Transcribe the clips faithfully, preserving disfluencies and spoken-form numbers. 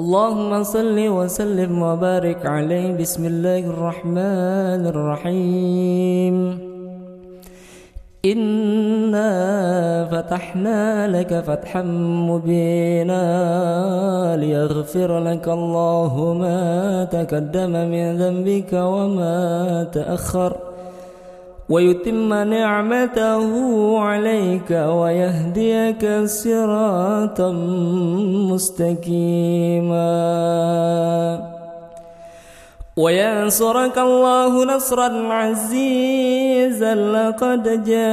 اللهم صل وسلم وبارك عليه. بسم الله الرحمن الرحيم. إنا فتحنا لك فتحا مبينا ليغفر لك الله ما تقدم من ذنبك وما تأخر ويتم نعمته عليك ويهديك صراطا مستقيما وينصرك الله نصرا عزيزا. لقد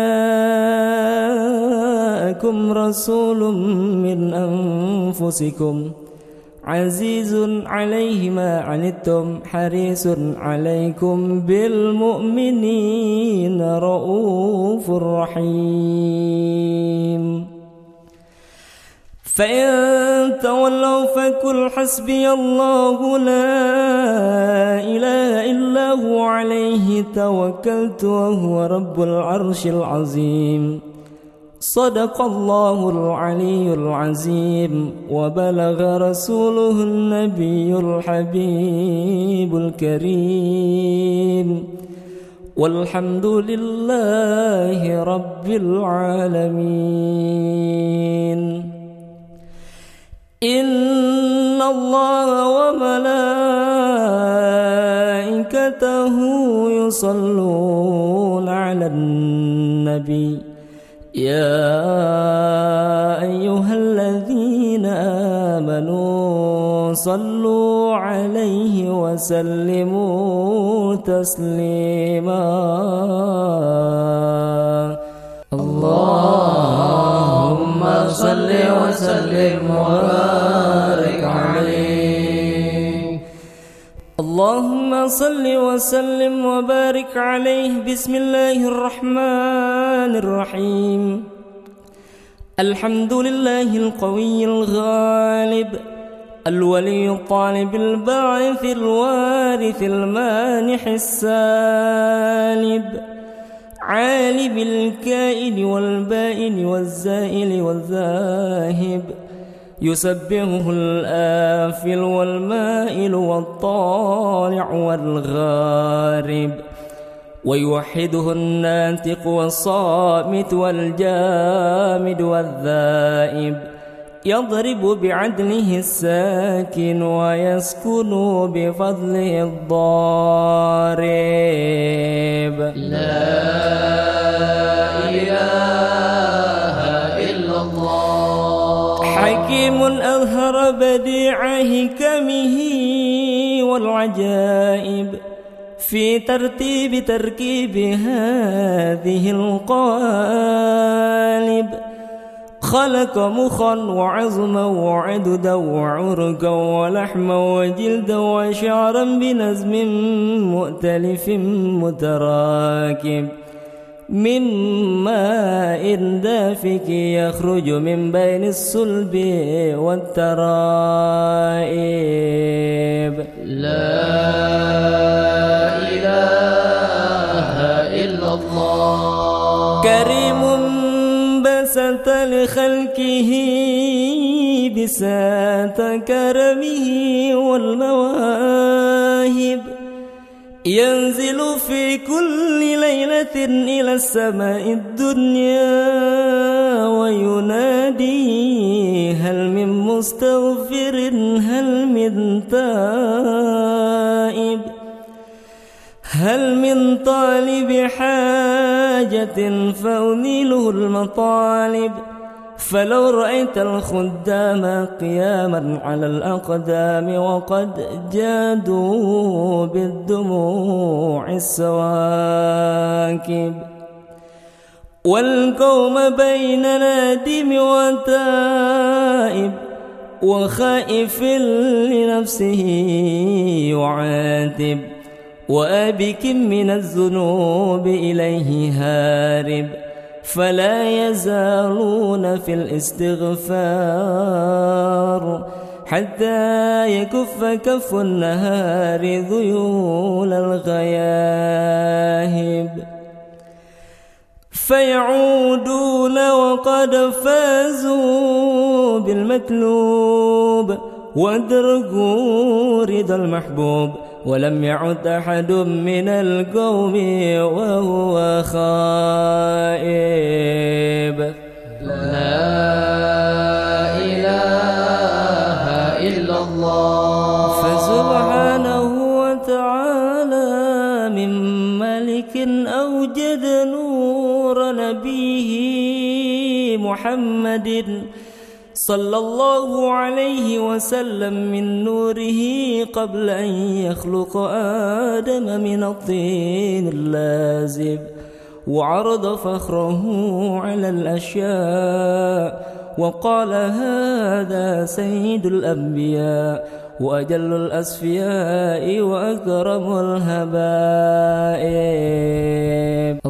جاءكم رسول من أنفسكم عزيز عليه ما عنتم حريص عليكم بالمؤمنين رؤوف رحيم. فإن تولوا فقل حسبي الله لا إله إلا هو عليه توكلت وهو رب العرش العظيم. صدق الله العلي العظيم وبلغ رسوله النبي الحبيب الكريم والحمد لله رب العالمين. إن الله وملائكته يصلون على النبي يا أيها الذين آمنوا صلوا عليه وسلموا تسليما. اللهم صل وسلم وبارك عليه. اللهم صل وسلم وبارك عليه. بسم الله الرحمن الرحيم. الحمد لله القوي الغالب الولي الطالب الباعث الوارث المانح السالب عالم الكائن والبائن والزائل والذاهب يسبحه الآفل والمائل والطالع والغارب ويوحده الناطق والصامت والجامد والذائب يضرب بعدله الساكن ويسكن بفضله الضارب. لا إله إلا الله. حكيم أظهر بديع حكمه والعجائب في ترتيب تركيب هذه القوالب. خلق مخا وعظما وعددا وعرقا ولحما وجلدا وشعرا بنظم مؤتلف متراكب من ماء دافك يخرج من بين الصلب والترائب. لا إله إلا الله. كريم بسط لخلقه بساط كرمه والمواهب ينزل في كل ليلة إلى السماء الدنيا وينادي هل من مستغفر هل من تائب هل من طالب حاجة فأنيله المطالب. فلو رأيت الخدام قياما على الأقدام وقد جادوا بالدموع السواكب والقوم بين نادم وتائب وخائف لنفسه يعاتب وآبك من الذنوب إليه هارب. فلا يزالون في الاستغفار حتى يكف كف النهار ذيول الغياهب فيعودون وقد فازوا بالمطلوب وادركوا رضا المحبوب ولم يعد أحد من القوم وهو خائب. لا إله إلا الله. فسبحانه وتعالى من ملك أوجد نور نبيه محمد صلى الله عليه وسلم من نوره قبل أن يخلق آدم من الطين اللازب، وعرض فخره على الأشياء وقال هذا سيد الأنبياء وأجل الأصفياء وأكرم الهبائب.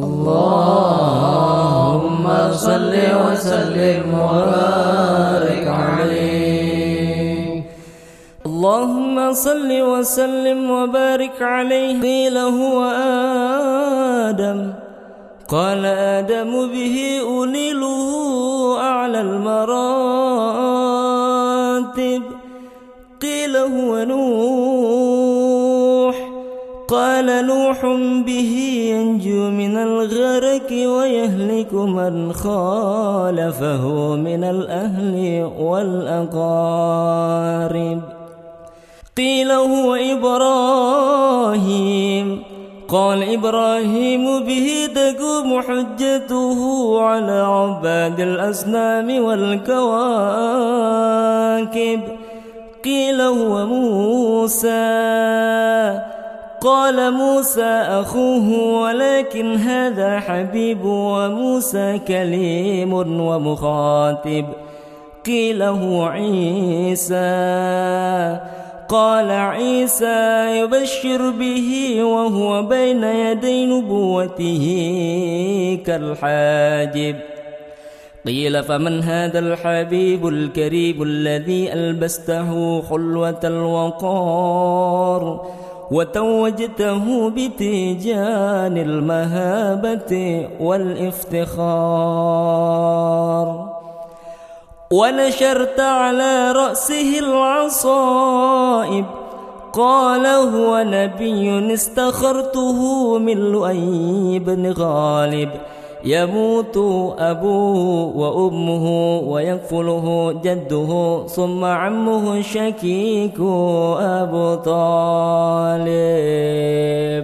اللهم صل وسلم وبارك عليه. اللهم صل وسلم وبارك عليه. قيل هو آدم، قال آدم به أنيله أعلى المراتب. قيل هو نوح، قال نوح به ينجو من الغرق ويهلك من خالفه من الأهل والأقارب. قيل هو إبراهيم، قال إبراهيم به تقوم حجته على عباد الأصنام والكواكب. قيل هو موسى، قال موسى أخوه ولكن هذا حبيب وموسى كليم ومخاطب. قيل هو عيسى، قال عيسى يبشر به وهو بين يدي نبوته كالحاجب. قيل فمن هذا الحبيب الكريم الذي ألبسته حلوة الوقار وتوجته بتيجان المهابة والافتخار، ونشرت على رأسه العصائب. قال هو نبي استخرته من لؤي بن غالب، يموت أبوه وأمه ويكفله جده ثم عمه شكيك أبو طالب.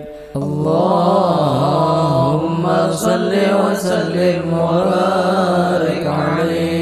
اللهم صل وسلم وبارك عليه.